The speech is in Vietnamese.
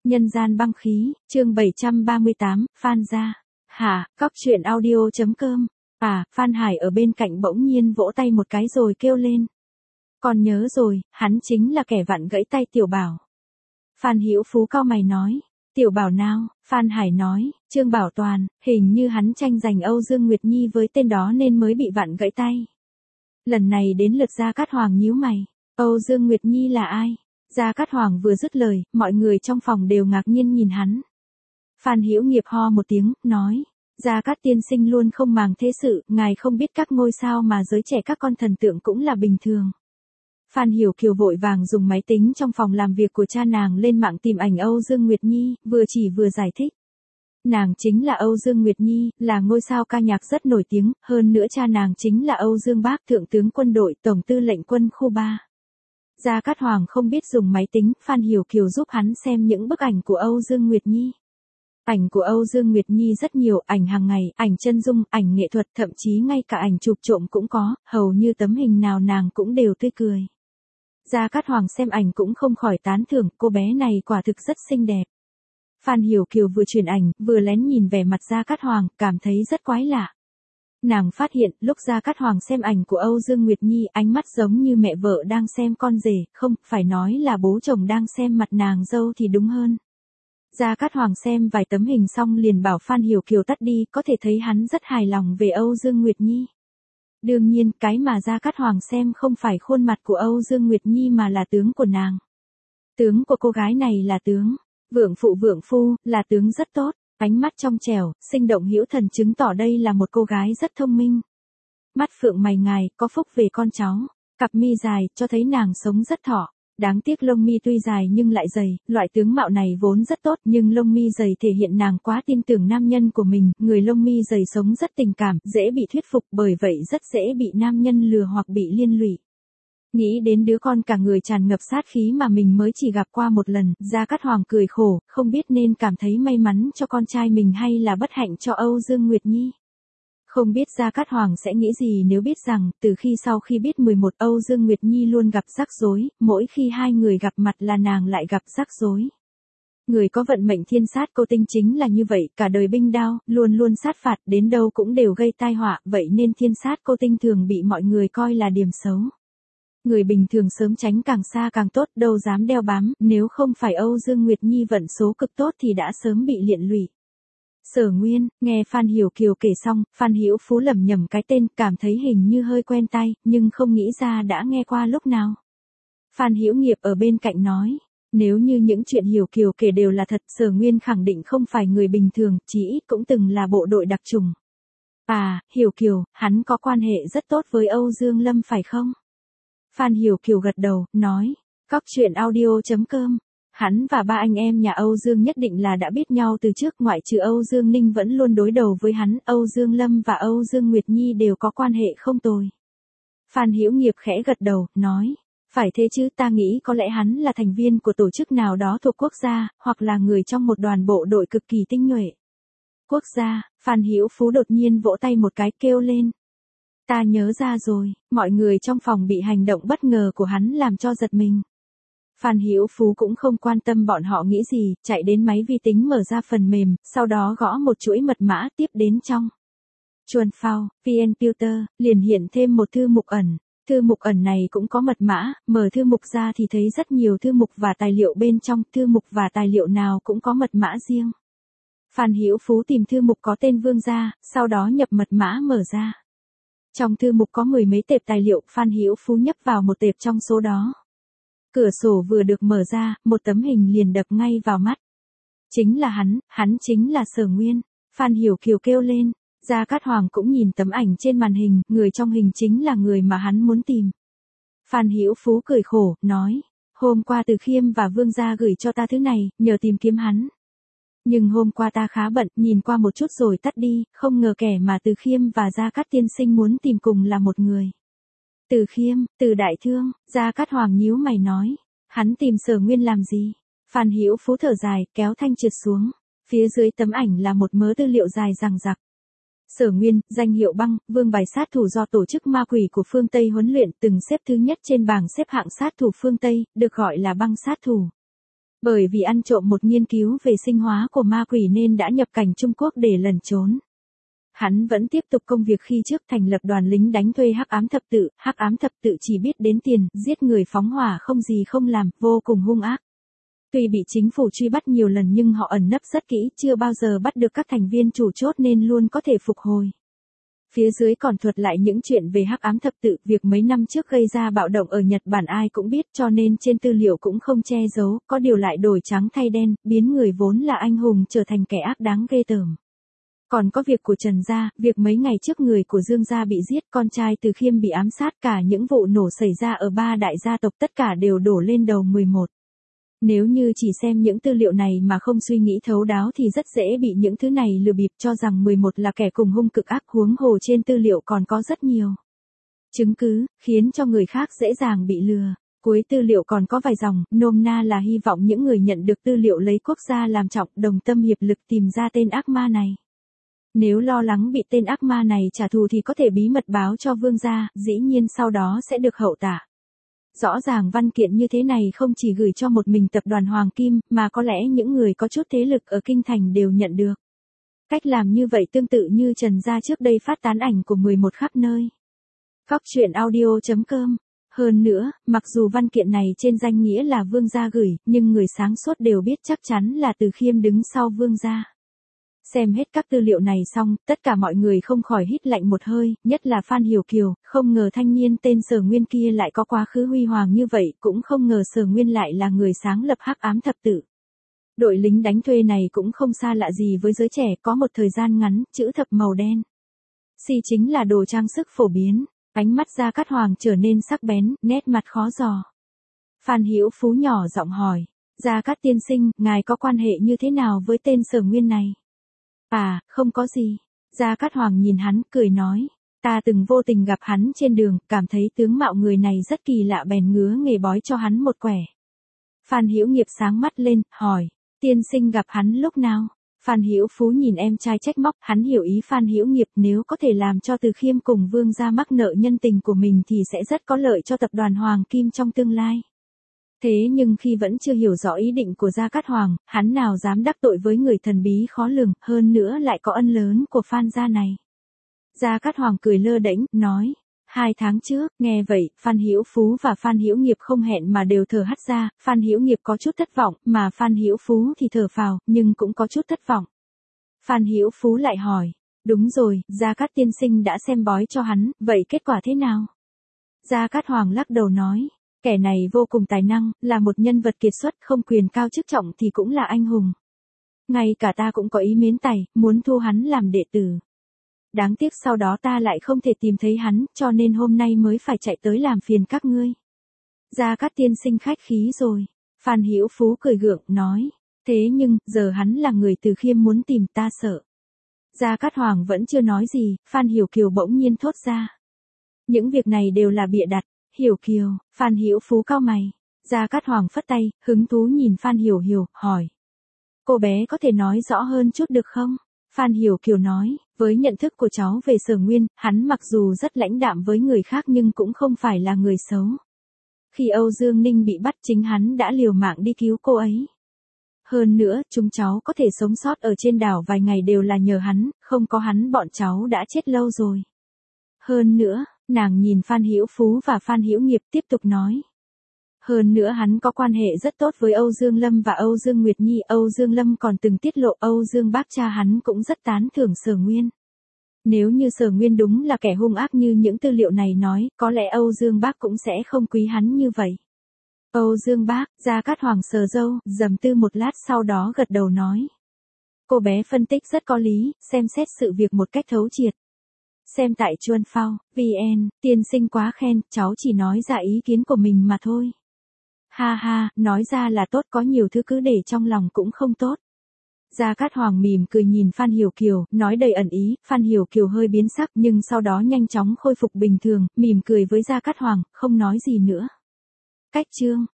Nhân gian băng khí, chương 738, Phan gia. Hả, cóc truyện audio.com. Phan Hải ở bên cạnh bỗng nhiên vỗ tay một cái rồi kêu lên. Con nhớ rồi, hắn chính là kẻ vặn gãy tay Tiểu Bảo. Phan Hữu Phú cau mày nói. Tiểu Bảo nào? Phan Hải nói, Trương Bảo Toàn, hình như hắn tranh giành Âu Dương Nguyệt Nhi với tên đó nên mới bị vặn gãy tay. Lần này đến lượt Gia Cát Hoàng nhíu mày. Âu Dương Nguyệt Nhi là ai? Gia Cát Hoàng vừa dứt lời, mọi người trong phòng đều ngạc nhiên nhìn hắn. Phan Hữu Nghiệp ho một tiếng, nói, Gia Cát tiên sinh luôn không màng thế sự, ngài không biết các ngôi sao mà giới trẻ các con thần tượng cũng là bình thường. Phan Hiểu Kiều vội vàng dùng máy tính trong phòng làm việc của cha nàng lên mạng tìm ảnh Âu Dương Nguyệt Nhi, vừa chỉ vừa giải thích. Nàng chính là Âu Dương Nguyệt Nhi, là ngôi sao ca nhạc rất nổi tiếng, hơn nữa cha nàng chính là Âu Dương Bác, thượng tướng quân đội, tổng tư lệnh quân khu 3. Gia Cát Hoàng không biết dùng máy tính, Phan Hiểu Kiều giúp hắn xem những bức ảnh của Âu Dương Nguyệt Nhi. Ảnh của Âu Dương Nguyệt Nhi rất nhiều, ảnh hàng ngày, ảnh chân dung, ảnh nghệ thuật, thậm chí ngay cả ảnh chụp trộm cũng có, hầu như tấm hình nào nàng cũng đều tươi cười. Gia Cát Hoàng xem ảnh cũng không khỏi tán thưởng, cô bé này quả thực rất xinh đẹp. Phan Hiểu Kiều vừa chuyển ảnh, vừa lén nhìn vẻ mặt Gia Cát Hoàng, cảm thấy rất quái lạ. Nàng phát hiện, lúc Gia Cát Hoàng xem ảnh của Âu Dương Nguyệt Nhi, ánh mắt giống như mẹ vợ đang xem con rể, không, phải nói là bố chồng đang xem mặt nàng dâu thì đúng hơn. Gia Cát Hoàng xem vài tấm hình xong liền bảo Phan Hiểu Kiều tắt đi, có thể thấy hắn rất hài lòng về Âu Dương Nguyệt Nhi. Đương nhiên, cái mà Gia Cát Hoàng xem không phải khuôn mặt của Âu Dương Nguyệt Nhi mà là tướng của nàng. Tướng của cô gái này là tướng vượng phu, là tướng rất tốt, ánh mắt trong trẻo, sinh động hữu thần, chứng tỏ đây là một cô gái rất thông minh. Mắt phượng mày ngài, có phúc về con cháu, cặp mi dài, cho thấy nàng sống rất thọ. Đáng tiếc lông mi tuy dài nhưng lại dày, loại tướng mạo này vốn rất tốt nhưng lông mi dày thể hiện nàng quá tin tưởng nam nhân của mình, người lông mi dày sống rất tình cảm, dễ bị thuyết phục, bởi vậy rất dễ bị nam nhân lừa hoặc bị liên lụy. Nghĩ đến đứa con cả người tràn ngập sát khí mà mình mới chỉ gặp qua một lần, Gia Cát Hoàng cười khổ, không biết nên cảm thấy may mắn cho con trai mình hay là bất hạnh cho Âu Dương Nguyệt Nhi. Không biết Gia Cát Hoàng sẽ nghĩ gì nếu biết rằng, từ khi sau khi biết 11 Âu Dương Nguyệt Nhi luôn gặp rắc rối, mỗi khi hai người gặp mặt là nàng lại gặp rắc rối. Người có vận mệnh thiên sát cô tinh chính là như vậy, cả đời binh đao, luôn luôn sát phạt, đến đâu cũng đều gây tai họa, vậy nên thiên sát cô tinh thường bị mọi người coi là điểm xấu. Người bình thường sớm tránh càng xa càng tốt, đâu dám đeo bám, nếu không phải Âu Dương Nguyệt Nhi vận số cực tốt thì đã sớm bị liện lụy. Sở Nguyên, nghe Phan Hiểu Kiều kể xong, Phan Hữu Phú lẩm nhẩm cái tên, cảm thấy hình như hơi quen tai, nhưng không nghĩ ra đã nghe qua lúc nào. Phan Hữu Nghiệp ở bên cạnh nói, nếu như những chuyện Hiểu Kiều kể đều là thật, Sở Nguyên khẳng định không phải người bình thường, chỉ ít cũng từng là bộ đội đặc chủng. Hiểu Kiều, hắn có quan hệ rất tốt với Âu Dương Lâm phải không? Phan Hiểu Kiều gật đầu, nói, cóc truyện audio.com. Hắn và ba anh em nhà Âu Dương nhất định là đã biết nhau từ trước, ngoại trừ Âu Dương Ninh vẫn luôn đối đầu với hắn, Âu Dương Lâm và Âu Dương Nguyệt Nhi đều có quan hệ không tồi. Phan Hữu Nghiệp khẽ gật đầu, nói, phải thế chứ, ta nghĩ có lẽ hắn là thành viên của tổ chức nào đó thuộc quốc gia, hoặc là người trong một đoàn bộ đội cực kỳ tinh nhuệ. Quốc gia, Phan Hữu Phú đột nhiên vỗ tay một cái kêu lên. Ta nhớ ra rồi, mọi người trong phòng bị hành động bất ngờ của hắn làm cho giật mình. Phan Hữu Phú cũng không quan tâm bọn họ nghĩ gì, chạy đến máy vi tính mở ra phần mềm, sau đó gõ một chuỗi mật mã, tiếp đến trong chuồn phao, VNPuter, liền hiện thêm một thư mục ẩn. Thư mục ẩn này cũng có mật mã, mở thư mục ra thì thấy rất nhiều thư mục và tài liệu bên trong, thư mục và tài liệu nào cũng có mật mã riêng. Phan Hữu Phú tìm thư mục có tên Vương gia, sau đó nhập mật mã mở ra. Trong thư mục có 10 mấy tệp tài liệu, Phan Hữu Phú nhấp vào một tệp trong số đó. Cửa sổ vừa được mở ra, một tấm hình liền đập ngay vào mắt. Chính là hắn chính là Sở Nguyên. Phan Hiểu Kiều kêu lên. Gia Cát Hoàng cũng nhìn tấm ảnh trên màn hình, người trong hình chính là người mà hắn muốn tìm. Phan Hữu Phú cười khổ, nói, hôm qua Từ Khiêm và Vương gia gửi cho ta thứ này, nhờ tìm kiếm hắn. Nhưng hôm qua ta khá bận, nhìn qua một chút rồi tắt đi, không ngờ kẻ mà Từ Khiêm và Gia Cát tiên sinh muốn tìm cùng là một người. Từ Khiêm, Từ Đại Thương, Gia Cát Hoàng nhíu mày nói, hắn tìm Sở Nguyên làm gì? Phan Hữu Phú thở dài, kéo thanh trượt xuống, phía dưới tấm ảnh là một mớ tư liệu dài dằng dặc. Sở Nguyên, danh hiệu Băng, vương bài sát thủ do tổ chức ma quỷ của phương Tây huấn luyện, từng xếp thứ nhất trên bảng xếp hạng sát thủ phương Tây, được gọi là Băng sát thủ. Bởi vì ăn trộm một nghiên cứu về sinh hóa của ma quỷ nên đã nhập cảnh Trung Quốc để lẩn trốn. Hắn vẫn tiếp tục công việc khi trước thành lập đoàn lính đánh thuê Hắc Ám Thập Tự. Hắc Ám Thập Tự chỉ biết đến tiền, giết người phóng hỏa không gì không làm, vô cùng hung ác. Tuy bị chính phủ truy bắt nhiều lần nhưng họ ẩn nấp rất kỹ, chưa bao giờ bắt được các thành viên chủ chốt nên luôn có thể phục hồi. Phía dưới còn thuật lại những chuyện về Hắc Ám Thập Tự, việc mấy năm trước gây ra bạo động ở Nhật Bản ai cũng biết cho nên trên tư liệu cũng không che giấu, có điều lại đổi trắng thay đen, biến người vốn là anh hùng trở thành kẻ ác đáng ghê tởm. Còn có việc của Trần gia, việc mấy ngày trước người của Dương gia bị giết, con trai Từ Khiêm bị ám sát, cả những vụ nổ xảy ra ở 3 đại gia tộc tất cả đều đổ lên đầu 11. Nếu như chỉ xem những tư liệu này mà không suy nghĩ thấu đáo thì rất dễ bị những thứ này lừa bịp cho rằng 11 là kẻ cùng hung cực ác, huống hồ trên tư liệu còn có rất nhiều chứng cứ, khiến cho người khác dễ dàng bị lừa. Cuối tư liệu còn có vài dòng, nôm na là hy vọng những người nhận được tư liệu lấy quốc gia làm trọng, đồng tâm hiệp lực tìm ra tên ác ma này. Nếu lo lắng bị tên ác ma này trả thù thì có thể bí mật báo cho vương gia, dĩ nhiên sau đó sẽ được hậu tạ. Rõ ràng văn kiện như thế này không chỉ gửi cho một mình tập đoàn Hoàng Kim, mà có lẽ những người có chút thế lực ở Kinh Thành đều nhận được. Cách làm như vậy tương tự như Trần gia trước đây phát tán ảnh của 11 khắp nơi. Góc truyện audio.com. Hơn nữa, mặc dù văn kiện này trên danh nghĩa là vương gia gửi, nhưng người sáng suốt đều biết chắc chắn là Từ Khiêm đứng sau vương gia. Xem hết các tư liệu này xong, tất cả mọi người không khỏi hít lạnh một hơi, nhất là Phan Hiểu Kiều, không ngờ thanh niên tên Sở Nguyên kia lại có quá khứ huy hoàng như vậy, cũng không ngờ Sở Nguyên lại là người sáng lập Hắc Ám Thập Tự. Đội lính đánh thuê này cũng không xa lạ gì với giới trẻ, có một thời gian ngắn, chữ thập màu đen. Xì chính là đồ trang sức phổ biến, ánh mắt Gia Cát Hoàng trở nên sắc bén, nét mặt khó dò. Phan Hữu Phú nhỏ giọng hỏi, Gia Cát tiên sinh, ngài có quan hệ như thế nào với tên Sở Nguyên này? À, không có gì. Gia Cát Hoàng nhìn hắn, cười nói. Ta từng vô tình gặp hắn trên đường, cảm thấy tướng mạo người này rất kỳ lạ bèn ngứa nghề bói cho hắn một quẻ. Phan Hữu Nghiệp sáng mắt lên, hỏi. Tiên sinh gặp hắn lúc nào? Phan Hữu Phú nhìn em trai trách móc, hắn hiểu ý Phan Hữu Nghiệp, nếu có thể làm cho Từ Khiêm cùng vương gia mắc nợ nhân tình của mình thì sẽ rất có lợi cho tập đoàn Hoàng Kim trong tương lai. Thế nhưng khi vẫn chưa hiểu rõ ý định của Gia Cát Hoàng, hắn nào dám đắc tội với người thần bí khó lường, hơn nữa lại có ân lớn của Phan gia này. Gia Cát Hoàng cười lơ đễnh, nói, 2 tháng trước, nghe vậy, Phan Hữu Phú và Phan Hữu Nghiệp không hẹn mà đều thở hắt ra, Phan Hữu Nghiệp có chút thất vọng, mà Phan Hữu Phú thì thở phào, nhưng cũng có chút thất vọng. Phan Hữu Phú lại hỏi, đúng rồi, Gia Cát tiên sinh đã xem bói cho hắn, vậy kết quả thế nào? Gia Cát Hoàng lắc đầu nói, kẻ này vô cùng tài năng, là một nhân vật kiệt xuất, không quyền cao chức trọng thì cũng là anh hùng. Ngay cả ta cũng có ý mến tài, muốn thu hắn làm đệ tử. Đáng tiếc sau đó ta lại không thể tìm thấy hắn, cho nên hôm nay mới phải chạy tới làm phiền các ngươi. Gia Cát tiên sinh khách khí rồi. Phan Hữu Phú cười gượng, nói. Thế nhưng, giờ hắn là người Từ Khiêm muốn tìm ta sợ. Gia Cát Hoàng vẫn chưa nói gì, Phan Hiểu Kiều bỗng nhiên thốt ra. Những việc này đều là bịa đặt. Hiểu Kiều, Phan Hữu Phú cau mày. Gia Cát Hoàng phất tay, hứng thú nhìn Phan Hiểu Hiểu, hỏi. Cô bé có thể nói rõ hơn chút được không? Phan Hiểu Kiều nói, với nhận thức của cháu về Sở Nguyên, hắn mặc dù rất lãnh đạm với người khác nhưng cũng không phải là người xấu. Khi Âu Dương Ninh bị bắt chính hắn đã liều mạng đi cứu cô ấy. Hơn nữa, chúng cháu có thể sống sót ở trên đảo vài ngày đều là nhờ hắn, không có hắn bọn cháu đã chết lâu rồi. Hơn nữa, nàng nhìn Phan Hữu Phú và Phan Hữu Nghiệp tiếp tục nói. Hơn nữa hắn có quan hệ rất tốt với Âu Dương Lâm và Âu Dương Nguyệt Nhi. Âu Dương Lâm còn từng tiết lộ Âu Dương Bác cha hắn cũng rất tán thưởng Sở Nguyên. Nếu như Sở Nguyên đúng là kẻ hung ác như những tư liệu này nói, có lẽ Âu Dương Bác cũng sẽ không quý hắn như vậy. Âu Dương Bác, Gia Cát Hoàng sờ râu, trầm tư một lát sau đó gật đầu nói. Cô bé phân tích rất có lý, xem xét sự việc một cách thấu triệt. Xem tại Chuan Phao, VN, tiên sinh quá khen, cháu chỉ nói ra ý kiến của mình mà thôi. Ha ha, nói ra là tốt, có nhiều thứ cứ để trong lòng cũng không tốt. Gia Cát Hoàng mỉm cười nhìn Phan Hiểu Kiều, nói đầy ẩn ý, Phan Hiểu Kiều hơi biến sắc nhưng sau đó nhanh chóng khôi phục bình thường, mỉm cười với Gia Cát Hoàng, không nói gì nữa. Cách chương